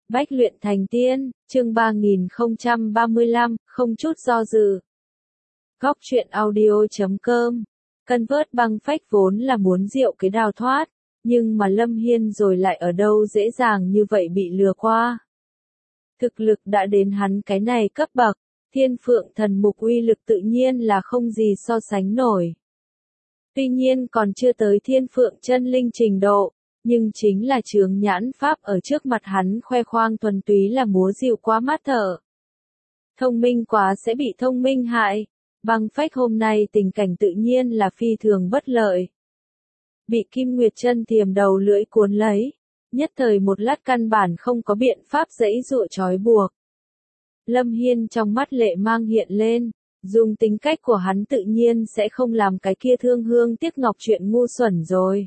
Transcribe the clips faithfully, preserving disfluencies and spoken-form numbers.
Bách luyện thành tiên, chương ba nghìn không trăm ba mươi lăm, không chút do dự. Góc truyện audio chấm com. Cân vớt băng phách vốn là muốn diệu cái đào thoát, nhưng mà Lâm Hiên rồi lại ở đâu dễ dàng như vậy bị lừa qua. Thực lực đã đến hắn cái này cấp bậc, thiên phượng thần mục uy lực tự nhiên là không gì so sánh nổi. Tuy nhiên còn chưa tới thiên phượng chân linh trình độ, nhưng chính là chướng nhãn pháp ở trước mặt hắn khoe khoang thuần túy là múa dịu quá mắt thở. Thông minh quá sẽ bị thông minh hại, băng phách hôm nay tình cảnh tự nhiên là phi thường bất lợi. Bị Kim Nguyệt Chân thiềm đầu lưỡi cuốn lấy, nhất thời một lát căn bản không có biện pháp giãy giụa trói buộc. Lâm Hiên trong mắt lệ mang hiện lên, dùng tính cách của hắn tự nhiên sẽ không làm cái kia thương hương tiếc ngọc chuyện ngu xuẩn rồi.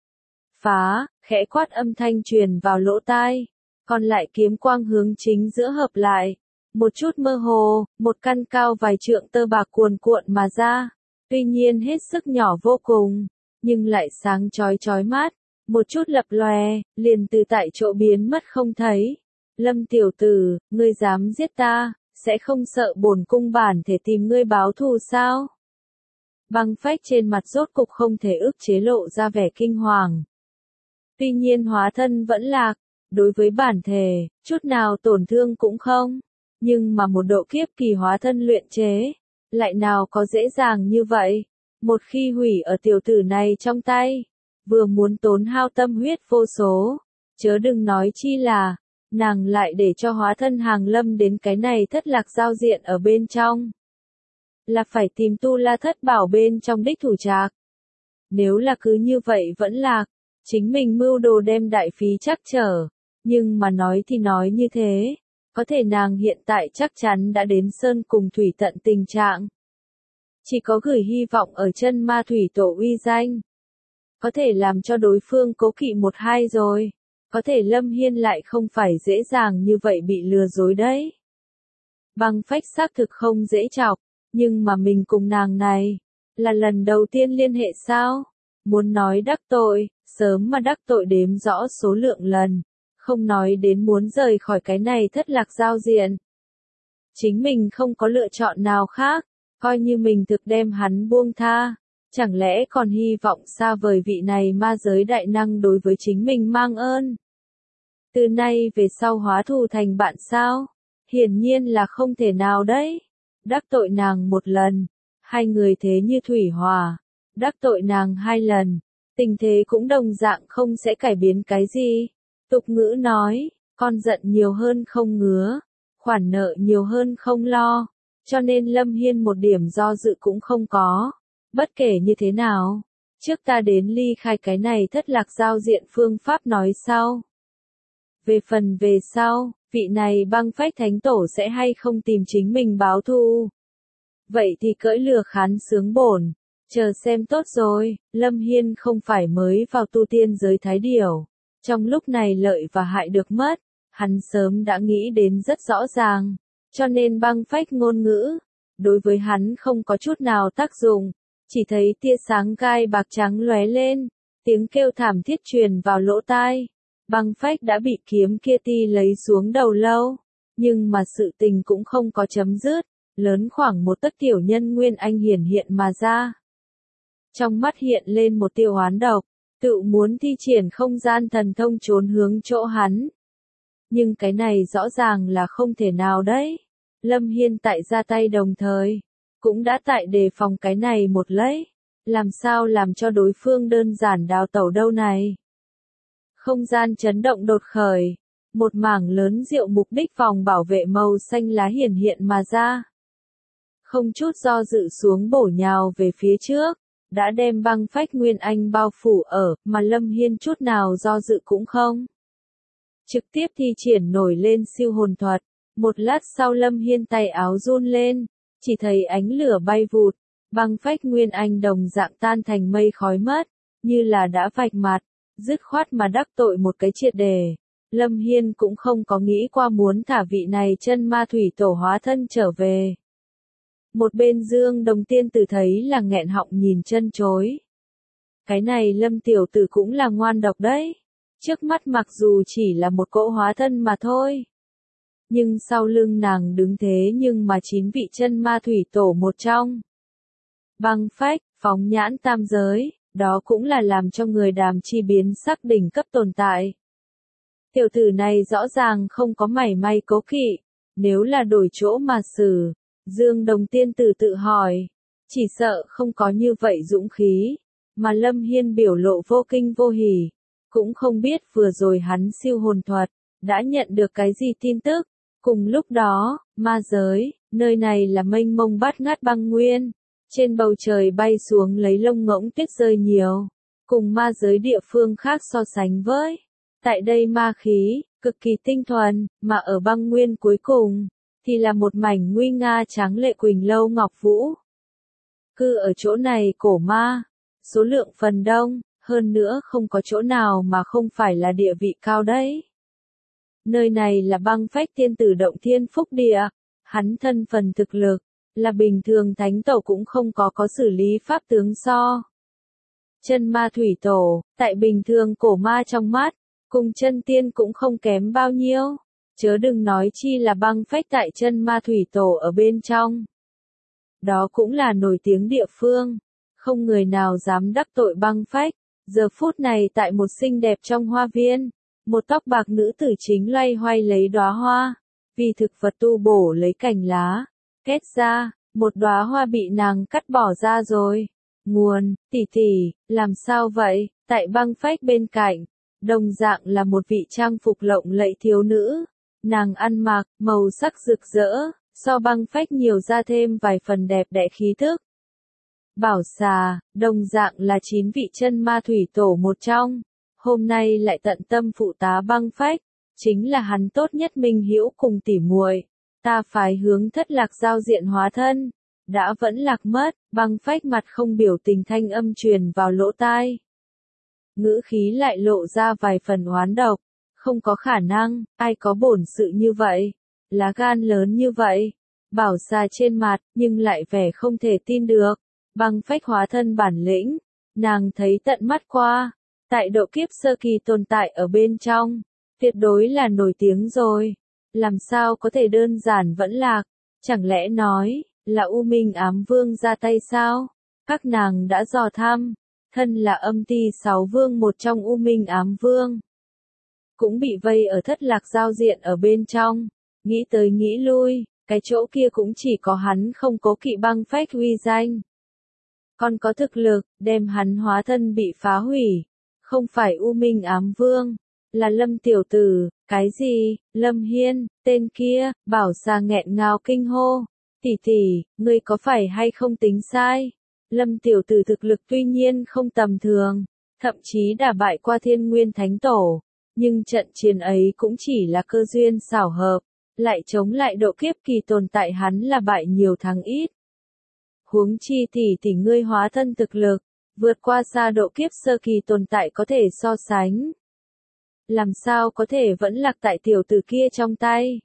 Phá, khẽ quát âm thanh truyền vào lỗ tai, còn lại kiếm quang hướng chính giữa hợp lại, một chút mơ hồ, một căn cao vài trượng tơ bạc cuồn cuộn mà ra, tuy nhiên hết sức nhỏ vô cùng, nhưng lại sáng chói chói mắt, một chút lập lòe, liền từ tại chỗ biến mất không thấy. Lâm tiểu tử, ngươi dám giết ta, sẽ không sợ bổn cung bản thể tìm ngươi báo thù sao? Băng phách trên mặt rốt cục không thể ức chế lộ ra vẻ kinh hoàng. Tuy nhiên hóa thân vẫn lạc, đối với bản thể, chút nào tổn thương cũng không, nhưng mà một độ kiếp kỳ hóa thân luyện chế, lại nào có dễ dàng như vậy, một khi hủy ở tiểu tử này trong tay, vừa muốn tốn hao tâm huyết vô số, chớ đừng nói chi là, nàng lại để cho hóa thân hàng lâm đến cái này thất lạc giao diện ở bên trong. Là phải tìm tu la thất bảo bên trong đích thủ trạc. Nếu là cứ như vậy vẫn lạc, chính mình mưu đồ đem đại phí chắc trở, nhưng mà nói thì nói như thế, có thể nàng hiện tại chắc chắn đã đến sơn cùng thủy tận tình trạng. Chỉ có gửi hy vọng ở chân ma thủy tổ uy danh. Có thể làm cho đối phương cố kỵ một hai rồi, có thể Lâm Hiên lại không phải dễ dàng như vậy bị lừa dối đấy. Băng phách xác thực không dễ chọc, nhưng mà mình cùng nàng này, là lần đầu tiên liên hệ sao? Muốn nói đắc tội, sớm mà đắc tội đếm rõ số lượng lần, không nói đến muốn rời khỏi cái này thất lạc giao diện. Chính mình không có lựa chọn nào khác, coi như mình thực đem hắn buông tha, chẳng lẽ còn hy vọng xa vời vị này ma giới đại năng đối với chính mình mang ơn. Từ nay về sau hóa thù thành bạn sao? Hiển nhiên là không thể nào đấy. Đắc tội nàng một lần, hai người thế như thủy hòa, đắc tội nàng hai lần, tình thế cũng đồng dạng không sẽ cải biến cái gì. Tục ngữ nói, con giận nhiều hơn không ngứa, khoản nợ nhiều hơn không lo, cho nên Lâm Hiên một điểm do dự cũng không có. Bất kể như thế nào, trước ta đến ly khai cái này thất lạc giao diện phương pháp nói sau. Về phần về sau, vị này băng phách thánh tổ sẽ hay không tìm chính mình báo thù. Vậy thì cưỡi lừa khán sướng bổn, chờ xem tốt rồi. Lâm Hiên không phải mới vào tu tiên giới thái điểu, trong lúc này lợi và hại được mất, hắn sớm đã nghĩ đến rất rõ ràng, cho nên băng phách ngôn ngữ, đối với hắn không có chút nào tác dụng, chỉ thấy tia sáng gai bạc trắng lóe lên, tiếng kêu thảm thiết truyền vào lỗ tai. Băng phách đã bị kiếm kia ti lấy xuống đầu lâu, nhưng mà sự tình cũng không có chấm dứt, lớn khoảng một tấc tiểu nhân nguyên anh hiển hiện mà ra. Trong mắt hiện lên một tia oán độc, tự muốn thi triển không gian thần thông trốn hướng chỗ hắn. Nhưng cái này rõ ràng là không thể nào đấy. Lâm Hiên tại ra tay đồng thời, cũng đã tại đề phòng cái này một lấy, làm sao làm cho đối phương đơn giản đào tẩu đâu này. Không gian chấn động đột khởi, một mảng lớn diệu mục đích vòng bảo vệ màu xanh lá hiển hiện mà ra. Không chút do dự xuống bổ nhào về phía trước, đã đem băng phách nguyên anh bao phủ ở, mà Lâm Hiên chút nào do dự cũng không. Trực tiếp thi triển nổi lên siêu hồn thuật, một lát sau Lâm Hiên tay áo run lên, chỉ thấy ánh lửa bay vụt, băng phách nguyên anh đồng dạng tan thành mây khói mất, như là đã vạch mặt. Dứt khoát mà đắc tội một cái triệt đề. Lâm Hiên cũng không có nghĩ qua muốn thả vị này chân ma thủy tổ hóa thân trở về. Một bên Dương Đồng tiên tử thấy là nghẹn họng nhìn chân chối. Cái này Lâm tiểu tử cũng là ngoan độc đấy. Trước mắt mặc dù chỉ là một cỗ hóa thân mà thôi. Nhưng sau lưng nàng đứng thế nhưng mà chín vị chân ma thủy tổ một trong. Băng phách, phóng nhãn tam giới, đó cũng là làm cho người đàm chi biến sắc đỉnh cấp tồn tại. Tiểu tử này rõ ràng không có mảy may cố kỵ, nếu là đổi chỗ mà xử, Dương Đồng tiên tử tự hỏi, chỉ sợ không có như vậy dũng khí, mà Lâm Hiên biểu lộ vô kinh vô hỉ, cũng không biết vừa rồi hắn siêu hồn thuật, đã nhận được cái gì tin tức. Cùng lúc đó, ma giới, nơi này là mênh mông bát ngát băng nguyên, trên bầu trời bay xuống lấy lông ngỗng tuyết rơi nhiều, cùng ma giới địa phương khác so sánh với. Tại đây ma khí, cực kỳ tinh thuần, mà ở băng nguyên cuối cùng, thì là một mảnh nguy nga tráng lệ Quỳnh Lâu Ngọc Vũ. Cư ở chỗ này cổ ma, số lượng phần đông, hơn nữa không có chỗ nào mà không phải là địa vị cao đấy. Nơi này là băng phách tiên tử động thiên phúc địa, hắn thân phần thực lực, là bình thường thánh tổ cũng không có có xử lý pháp tướng so. Chân ma thủy tổ, tại bình thường cổ ma trong mắt, cùng chân tiên cũng không kém bao nhiêu, chớ đừng nói chi là băng phách tại chân ma thủy tổ ở bên trong. Đó cũng là nổi tiếng địa phương, không người nào dám đắc tội băng phách. Giờ phút này tại một xinh đẹp trong hoa viên, một tóc bạc nữ tử chính loay hoay lấy đóa hoa, vì thực vật tu bổ lấy cành lá, kết ra, một đóa hoa bị nàng cắt bỏ ra rồi. Nguồn, tỷ tỷ, làm sao vậy? Tại băng phách bên cạnh, đồng dạng là một vị trang phục lộng lẫy thiếu nữ, nàng ăn mặc, màu sắc rực rỡ, so băng phách nhiều ra thêm vài phần đẹp đẽ khí thức. Bảo xà, đồng dạng là chín vị chân ma thủy tổ một trong, hôm nay lại tận tâm phụ tá băng phách, chính là hắn tốt nhất minh hữu cùng tỉ muội. Ta phái hướng thất lạc giao diện hóa thân, đã vẫn lạc mất, băng phách mặt không biểu tình thanh âm truyền vào lỗ tai. Ngữ khí lại lộ ra vài phần oán độc, không có khả năng, ai có bổn sự như vậy, lá gan lớn như vậy. Bảo xà trên mặt, nhưng lại vẻ không thể tin được. Băng phách hóa thân bản lĩnh, nàng thấy tận mắt qua, tại độ kiếp sơ kỳ tồn tại ở bên trong, tuyệt đối là nổi tiếng rồi, làm sao có thể đơn giản vẫn lạc, chẳng lẽ nói, là U Minh ám vương ra tay sao? Các nàng đã dò thăm, thân là âm ti sáu vương một trong U Minh ám vương, cũng bị vây ở thất lạc giao diện ở bên trong, nghĩ tới nghĩ lui, cái chỗ kia cũng chỉ có hắn không cố kỵ băng phách uy danh. Còn có thực lực, đem hắn hóa thân bị phá hủy. Không phải U Minh ám vương, là Lâm tiểu tử, cái gì, Lâm Hiên, tên kia, bảo xà nghẹn ngào kinh hô. Tỷ tỷ, ngươi có phải hay không tính sai? Lâm tiểu tử thực lực tuy nhiên không tầm thường, thậm chí đả bại qua Thiên Nguyên Thánh Tổ, nhưng trận chiến ấy cũng chỉ là cơ duyên xảo hợp, lại chống lại độ kiếp kỳ tồn tại hắn là bại nhiều thắng ít. Huống chi tỷ tỷ ngươi hóa thân thực lực, vượt qua xa độ kiếp sơ kỳ tồn tại có thể so sánh. Làm sao có thể vẫn lạc tại tiểu tử kia trong tay?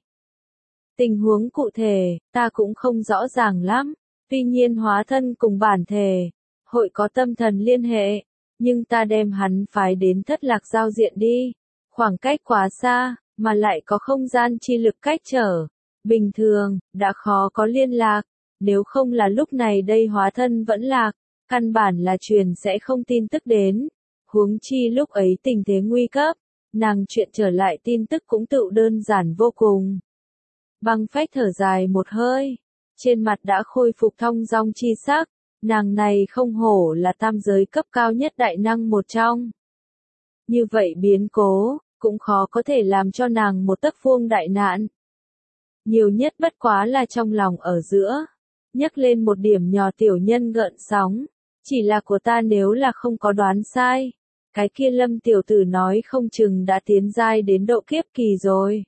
Tình huống cụ thể, ta cũng không rõ ràng lắm, tuy nhiên hóa thân cùng bản thể, hội có tâm thần liên hệ, nhưng ta đem hắn phái đến thất lạc giao diện đi, khoảng cách quá xa, mà lại có không gian chi lực cách trở, bình thường, đã khó có liên lạc. Nếu không là lúc này đây hóa thân vẫn lạc, căn bản là truyền sẽ không tin tức đến. Huống chi lúc ấy tình thế nguy cấp, nàng chuyện trở lại tin tức cũng tự đơn giản vô cùng. Băng phách thở dài một hơi, trên mặt đã khôi phục thong dong chi sắc, nàng này không hổ là tam giới cấp cao nhất đại năng một trong. Như vậy biến cố, cũng khó có thể làm cho nàng một tấc vuông đại nạn. Nhiều nhất bất quá là trong lòng ở giữa. Nhắc lên một điểm nhỏ tiểu nhân gợn sóng, chỉ là của ta nếu là không có đoán sai, cái kia Lâm tiểu tử nói không chừng đã tiến giai đến độ kiếp kỳ rồi.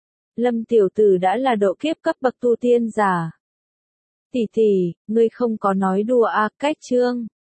Lâm tiểu tử đã là độ kiếp cấp bậc tu tiên giả. Tỷ tỷ, ngươi không có nói đùa à, cách chương